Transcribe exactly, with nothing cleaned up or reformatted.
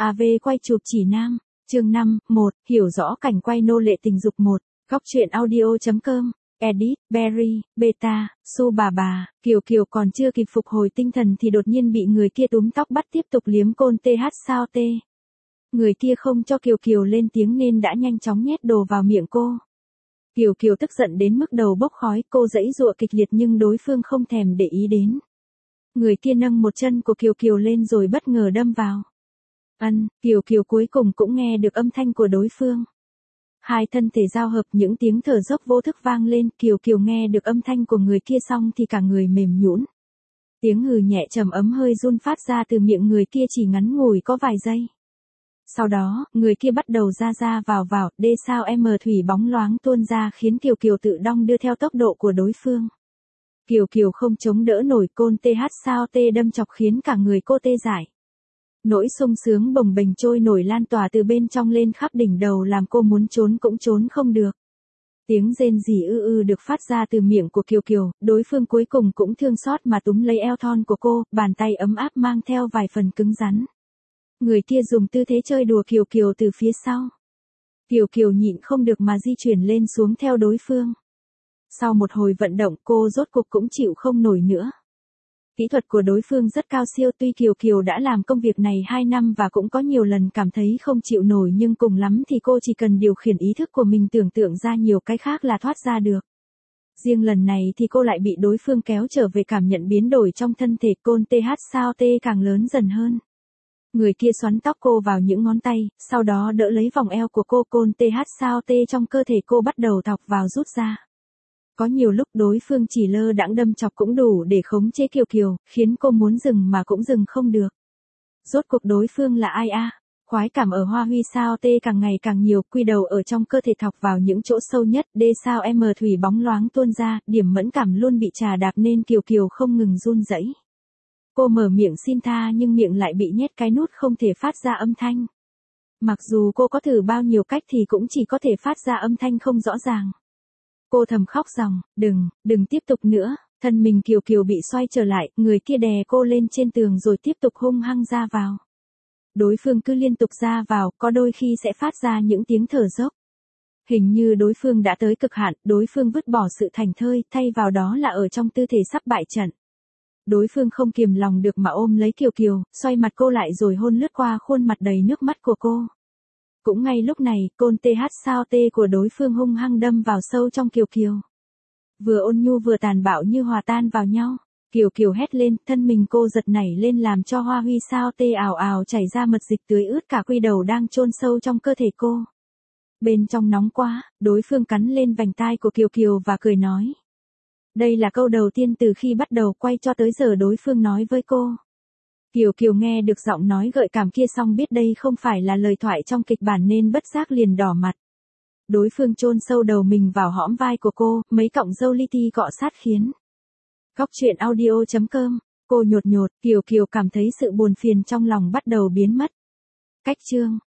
a vê quay chụp chỉ nam, chương năm, một, hiểu rõ cảnh quay nô lệ tình dục một, góc truyện audio.com, edit, Berry, beta, su bà bà, Kiều Kiều còn chưa kịp phục hồi tinh thần thì đột nhiên bị người kia túm tóc bắt tiếp tục liếm côn th sao tê. Người kia không cho Kiều Kiều lên tiếng nên đã nhanh chóng nhét đồ vào miệng cô. Kiều Kiều tức giận đến mức đầu bốc khói, cô giãy giụa kịch liệt nhưng đối phương không thèm để ý đến. Người kia nâng một chân của Kiều Kiều lên rồi bất ngờ đâm vào. Ân, Kiều Kiều cuối cùng cũng nghe được âm thanh của đối phương. Hai thân thể giao hợp, những tiếng thở dốc vô thức vang lên, Kiều Kiều nghe được âm thanh của người kia xong thì cả người mềm nhũn. Tiếng hừ nhẹ trầm ấm hơi run phát ra từ miệng người kia chỉ ngắn ngủi có vài giây. Sau đó, người kia bắt đầu ra ra vào vào, đê sao em thủy bóng loáng tuôn ra khiến Kiều Kiều tự đong đưa theo tốc độ của đối phương. Kiều Kiều không chống đỡ nổi, côn th sao tê đâm chọc khiến cả người cô tê dại. Nỗi sung sướng bồng bềnh trôi nổi lan tỏa từ bên trong lên khắp đỉnh đầu làm cô muốn trốn cũng trốn không được. Tiếng rên rỉ ư ư được phát ra từ miệng của Kiều Kiều, đối phương cuối cùng cũng thương xót mà túm lấy eo thon của cô, bàn tay ấm áp mang theo vài phần cứng rắn. Người kia dùng tư thế chơi đùa Kiều Kiều từ phía sau. Kiều Kiều nhịn không được mà di chuyển lên xuống theo đối phương. Sau một hồi vận động cô rốt cục cũng chịu không nổi nữa. Kỹ thuật của đối phương rất cao siêu, tuy Kiều Kiều đã làm công việc này hai năm và cũng có nhiều lần cảm thấy không chịu nổi nhưng cùng lắm thì cô chỉ cần điều khiển ý thức của mình tưởng tượng ra nhiều cái khác là thoát ra được. Riêng lần này thì cô lại bị đối phương kéo trở về, cảm nhận biến đổi trong thân thể, côn th sao tê càng lớn dần hơn. Người kia xoắn tóc cô vào những ngón tay, sau đó đỡ lấy vòng eo của cô, côn th sao tê trong cơ thể cô bắt đầu thọc vào rút ra. Có nhiều lúc đối phương chỉ lơ đãng đâm chọc cũng đủ để khống chế Kiều Kiều, khiến cô muốn dừng mà cũng dừng không được. Rốt cuộc đối phương là ai a? À? Khoái cảm ở hoa huy sao tê càng ngày càng nhiều, quy đầu ở trong cơ thể thọc vào những chỗ sâu nhất, đê sao em thủy bóng loáng tuôn ra, điểm mẫn cảm luôn bị trà đạp nên Kiều Kiều không ngừng run rẩy. Cô mở miệng xin tha nhưng miệng lại bị nhét cái nút không thể phát ra âm thanh. Mặc dù cô có thử bao nhiêu cách thì cũng chỉ có thể phát ra âm thanh không rõ ràng. Cô thầm khóc ròng, đừng, đừng tiếp tục nữa, thân mình Kiều Kiều bị xoay trở lại, người kia đè cô lên trên tường rồi tiếp tục hung hăng ra vào. Đối phương cứ liên tục ra vào, có đôi khi sẽ phát ra những tiếng thở dốc. Hình như đối phương đã tới cực hạn, đối phương vứt bỏ sự thành thơi, thay vào đó là ở trong tư thể sắp bại trận. Đối phương không kiềm lòng được mà ôm lấy Kiều Kiều, xoay mặt cô lại rồi hôn lướt qua khuôn mặt đầy nước mắt của cô. Cũng ngay lúc này, côn th sao tê của đối phương hung hăng đâm vào sâu trong Kiều Kiều. Vừa ôn nhu vừa tàn bạo như hòa tan vào nhau. Kiều Kiều hét lên, thân mình cô giật nảy lên làm cho hoa huy sao tê ào ào chảy ra mật dịch tưới ướt cả quy đầu đang chôn sâu trong cơ thể cô. Bên trong nóng quá, đối phương cắn lên vành tai của Kiều Kiều và cười nói. Đây là câu đầu tiên từ khi bắt đầu quay cho tới giờ đối phương nói với cô. Kiều Kiều nghe được giọng nói gợi cảm kia xong biết đây không phải là lời thoại trong kịch bản nên bất giác liền đỏ mặt. Đối phương chôn sâu đầu mình vào hõm vai của cô, mấy cọng râu li ti cọ sát khiến. Góc truyện audio.com, cô nhột nhột, Kiều Kiều cảm thấy sự buồn phiền trong lòng bắt đầu biến mất. Cách chương